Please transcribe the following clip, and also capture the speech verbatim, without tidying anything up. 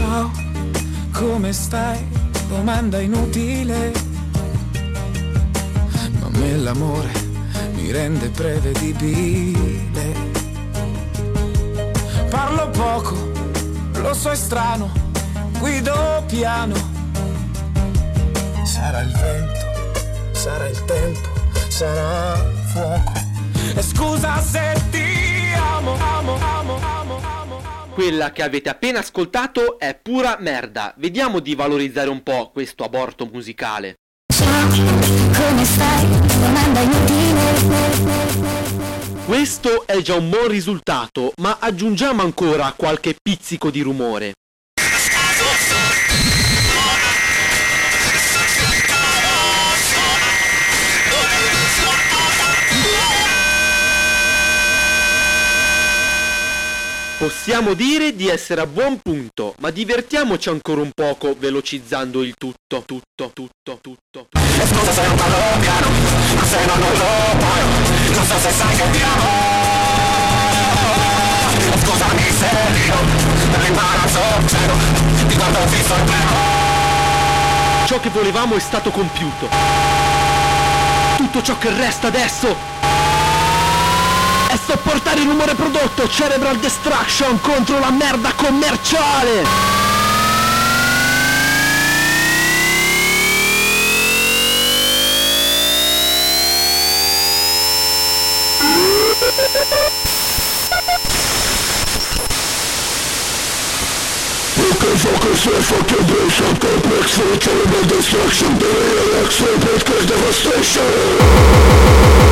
Ciao, come stai? Domanda inutile, ma a me l'amore mi rende prevedibile. Parlo poco, lo so è strano, guido piano. Sarà il vento, sarà il tempo, sarà fuoco. E scusa se ti amo, amo, amo, amo, amo. Quella che avete appena ascoltato è pura merda. Vediamo di valorizzare un po' questo aborto musicale. Ciao, come stai? Domanda inutile. Questo è già un buon risultato, ma aggiungiamo ancora qualche pizzico di rumore. Possiamo dire di essere a buon punto, ma divertiamoci ancora un poco velocizzando il tutto, tutto, tutto, tutto. E scusa se non parlo piano, ma se non lo paro, non so se sai che ti amo. E scusami se rido, nell'imbarazzo zero, di quanto ti sorprendo. Ciò che volevamo è stato compiuto. Tutto ciò che resta adesso è sopportare il rumore prodotto, Cerebral Destruction contro la merda commerciale. Focus your fucking duration, complex for cerebral destruction, the real X-ray podcast devastation.